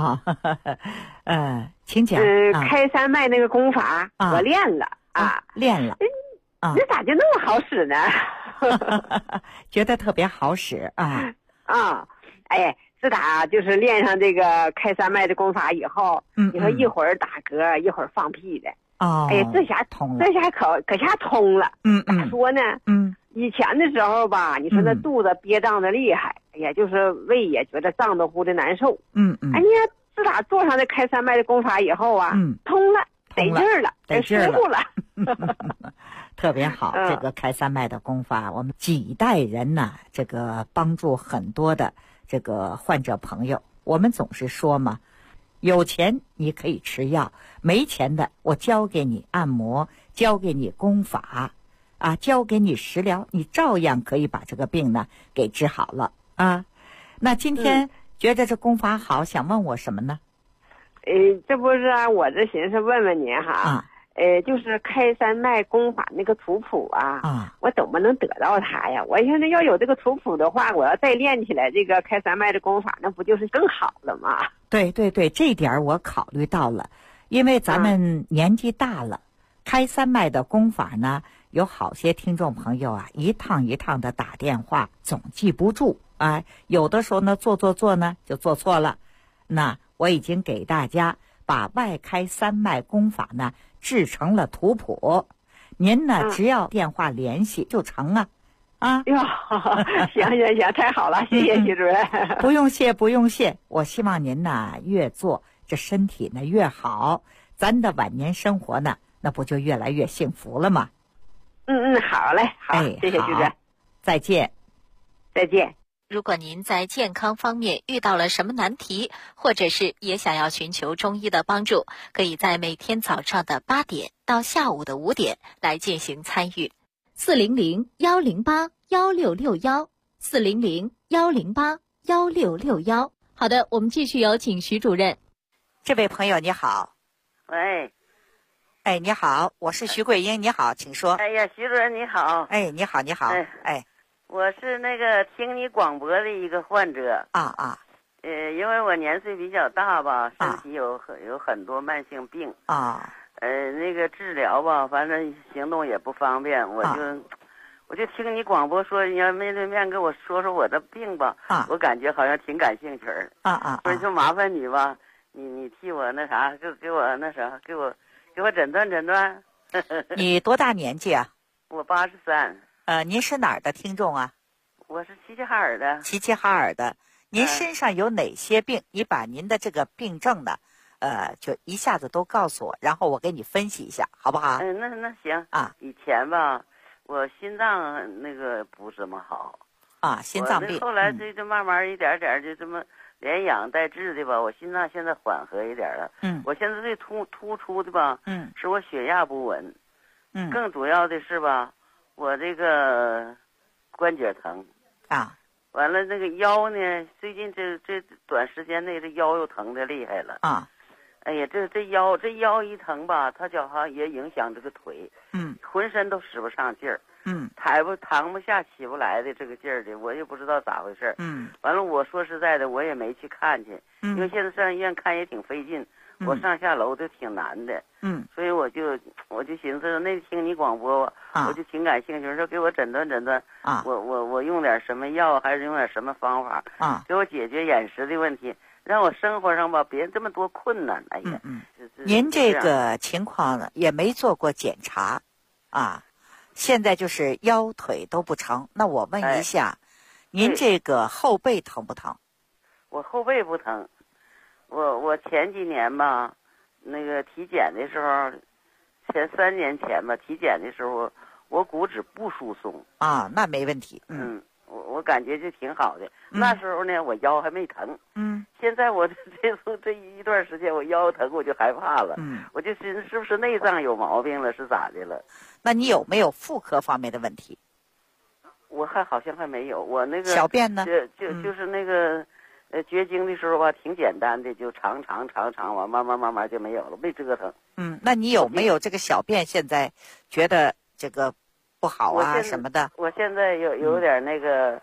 请讲。 开山脉那个功法，我练了啊， 练了。 那咋就那么好使呢？ 觉得特别好使啊。 哎，自打就是练上这个开山脉的功法以后，你说一会儿打嗝，一会儿放屁的。哎呀，这下通了，这下可下通了。咋说呢？以前的时候吧，你说那肚子憋胀的厉害，哎呀，就是胃也觉得胀得乎的难受。哎呀，自打做上这开山脉的功法以后啊，通了，得劲儿了，得舒服了。 特别好，这个开山脉的功法，我们几代人呢，这个帮助很多的这个患者朋友。我们总是说嘛，有钱你可以吃药，没钱的我教给你按摩，教给你功法啊，教给你食疗，你照样可以把这个病呢给治好了啊。那今天觉得这功法好，想问我什么呢？ 这不是啊，我这寻思问问您哈。就是开山脉功法那个图谱啊，我怎么能得到它呀？我现在要有这个图谱的话，我要再练起来这个开山脉的功法，那不就是更好了吗？ 对，这点我考虑到了，因为咱们年纪大了，开山脉的功法呢，有好些听众朋友啊，一趟一趟的打电话，总记不住啊，有的时候呢，做呢就做错了。那我已经给大家把外开山脉功法呢制成了图谱，您呢只要电话联系就成啊。 行，太好了，谢谢徐主任。 不用谢，我希望您呢越做这身体呢越好，咱的晚年生活呢那不就越来越幸福了吗？ 好嘞，好，谢谢徐主任， 再见。 如果您在健康方面遇到了什么难题，或者是也想要寻求中医的帮助，可以在每天早上的8点到下午的5点来进行参与。400-108-1661，400-108-1661。好的，我们继续有请徐主任。 这位朋友你好。 喂。 你好，我是徐桂英，你好，请说。 哎呀，徐主任你好。 你好。 我是那个听你广播的一个患者因为我年岁比较大吧，身体有很多慢性病那个治疗吧，反正行动也不方便，我就听你广播说你要面对面跟我说我的病吧，我感觉好像挺感兴趣所以就麻烦你吧，你替我那啥，给我那啥，给我诊断。 你多大年纪啊？ 我83。 您是哪儿的听众啊？ 我是齐齐哈尔的。 齐齐哈尔的，您身上有哪些病？你把您的这个病症呢，就一下子都告诉我，然后我给你分析一下，好不好？ 那行以前吧，我心脏那个不怎么好心脏病。 后来这慢慢一点点就这么连养带治的吧，我心脏现在缓和一点了。我现在最突出的吧，是我血压不稳。更主要的是吧，我这个关节疼完了那个腰呢，最近这短时间内这腰又疼的厉害了哎呀，这腰一疼吧，它好像也影响这个腿，浑身都使不上劲儿，扛不下起不来的这个劲儿的，我也不知道咋回事完了我说实在的，我也没去看去，因为现在上医院看也挺费劲，我上下楼都挺难的，所以我就寻思那听你广播我就挺感兴趣，说给我诊断我用点什么药，还是用点什么方法给我解决饮食的问题，让我生活上吧别这么多困难。哎呀， 您这个情况呢也没做过检查现在就是腰腿都不成。那我问一下，您这个后背疼不疼？ 我后背不疼，我前几年吧，那个体检的时候，前3年前吧，体检的时候我骨质不疏松那没问题。 我感觉就挺好的。那时候呢，我腰还没疼。现在我这一段时间我腰疼，我就害怕了。我就寻思是不是内脏有毛病了，是咋的了？ 那你有没有妇科方面的问题？ 我好像还没有。我那个小便呢？ 就是那个绝经的时候吧，挺简单的，就长完，慢慢就没有了，没折腾。 那你有没有这个小便现在觉得这个不好什么的？ 我现在有点那个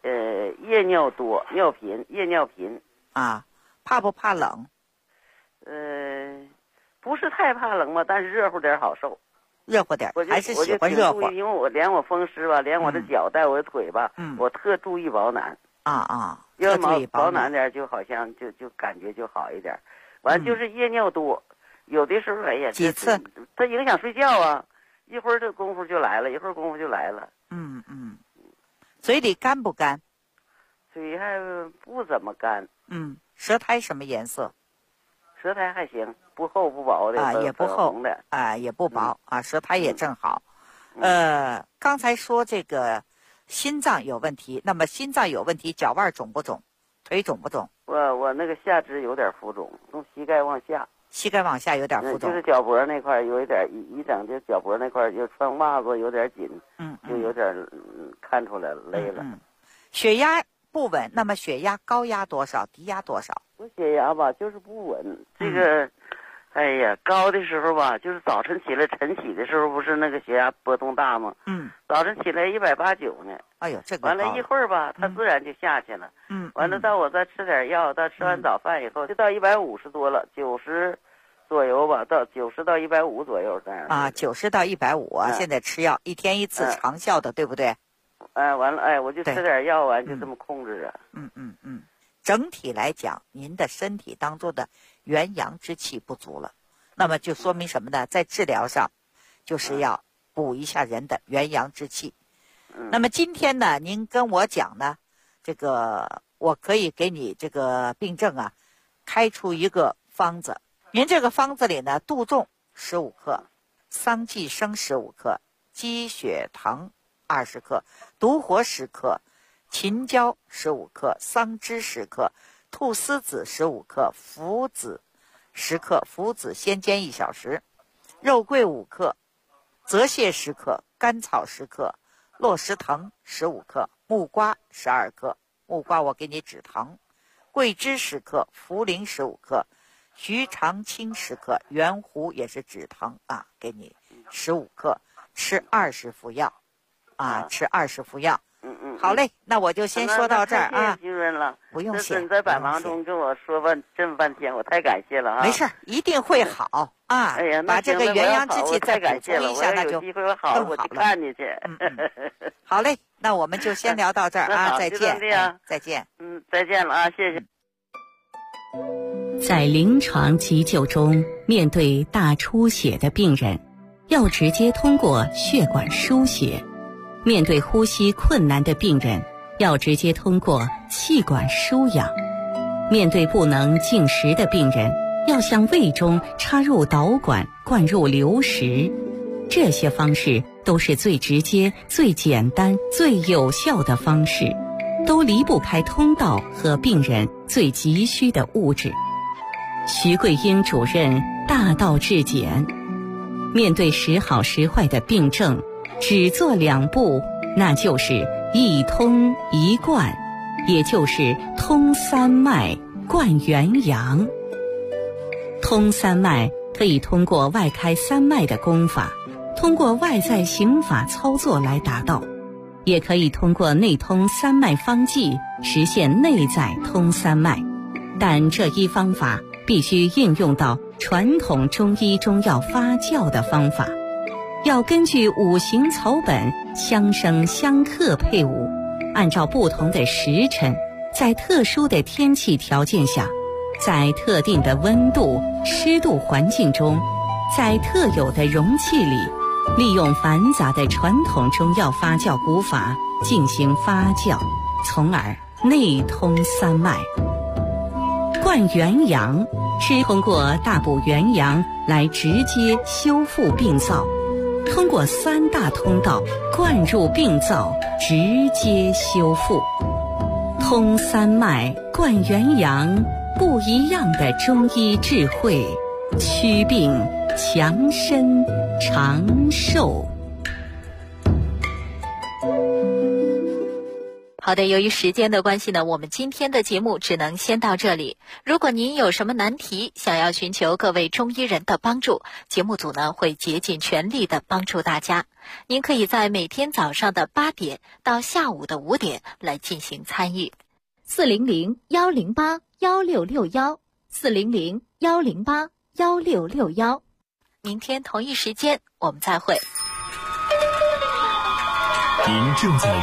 夜尿多，夜尿频啊。怕不怕冷？ 不是太怕冷吧，但是热乎点好受。 热乎点，还是喜欢热乎。 因为我连我风湿吧，连我的脚带我的腿吧，我特注意保暖。要保暖点，就好像就感觉就好一点。完就是夜尿多，有的时候哎呀， 几次它影响睡觉啊，一会儿这功夫就来了， 嘴里干不干？ 嘴还不怎么干。 舌苔什么颜色？ 舌苔还行，不厚不薄的也不厚的也不薄舌苔也正好。刚才说这个心脏有问题，那么心脏有问题，脚腕肿不肿？腿肿不肿？ 我那个下肢有点浮肿，从膝盖往下有点浮肿， 就是脚脖那块有一点一整，就脚脖那块就穿袜子有点紧，就有点看出来勒了。 血压不稳，那么血压高压多少，低压多少？ 我血压吧就是不稳，这个哎呀高的时候吧，就是早晨起来晨起的时候不是那个血压波动大吗？早晨起来189呢。 哎呦，这个完了一会儿吧，它自然就下去了。完了到我再吃点药，到吃完早饭以后就到150多了，90左右吧，到90到150左右这样。 90到150现在吃药，一天一次长效的，对不对？ 完了我就吃点药，完就这么控制着。 整体来讲，您的身体当中的元阳之气不足了，那么就说明什么呢？在治疗上，就是要补一下人的元阳之气。那么今天呢，您跟我讲呢，这个我可以给你这个病症开出一个方子。您这个方子里呢，杜仲15克，桑寄生15克，鸡血藤20克，独活10克，秦椒15克，桑枝10克，菟丝子15克，附子10克，附子先煎1小时，肉桂5克，泽泻10克，甘草10克，落石藤15克，木瓜12克，木瓜我给你止疼，桂枝10克，茯苓15克，徐长青10克，圆胡也是止疼给你15克，吃20服药吃20服药。好嘞，那我就先说到这儿谢谢徐主任了， 不用谢。 你在百忙中跟我说这么半天，我太感谢了没事，一定会好哎呀， 把这个元阳之气再补充一下，那就有机会我好了，我去看你去。 好嘞，那我们就先聊到这儿再见。再见。 再见了谢谢。 在临床急救中，面对大出血的病人，要直接通过血管输血；面对呼吸困难的病人，要直接通过气管输氧；面对不能进食的病人，要向胃中插入导管，灌入流食。这些方式都是最直接、最简单、最有效的方式，都离不开通道和病人最急需的物质。徐桂英主任大道至简，面对时好时坏的病症，只做2步，那就是一通一贯，也就是通三脉，贯元阳。通三脉可以通过外开三脉的功法，通过外在刑法操作来达到，也可以通过内通三脉方剂实现内在通三脉。但这一方法必须应用到传统中医中药发酵的方法，要根据五行草本相生相克配伍，按照不同的时辰，在特殊的天气条件下，在特定的温度、湿度环境中，在特有的容器里，利用繁杂的传统中药发酵古法进行发酵，从而内通三脉。贯元阳是通过大补元阳来直接修复病灶，通过3大通道灌入病灶，直接修复。通三脉，贯元阳，不一样的中医智慧，祛病强身长寿。 好的，由于时间的关系呢，我们今天的节目只能先到这里。如果您有什么难题，想要寻求各位中医人的帮助，节目组呢会竭尽全力的帮助大家。您可以在每天早上的8点到下午的5点来进行参与。400-108-1661，400-108-1661。明天同一时间我们再会。 您正在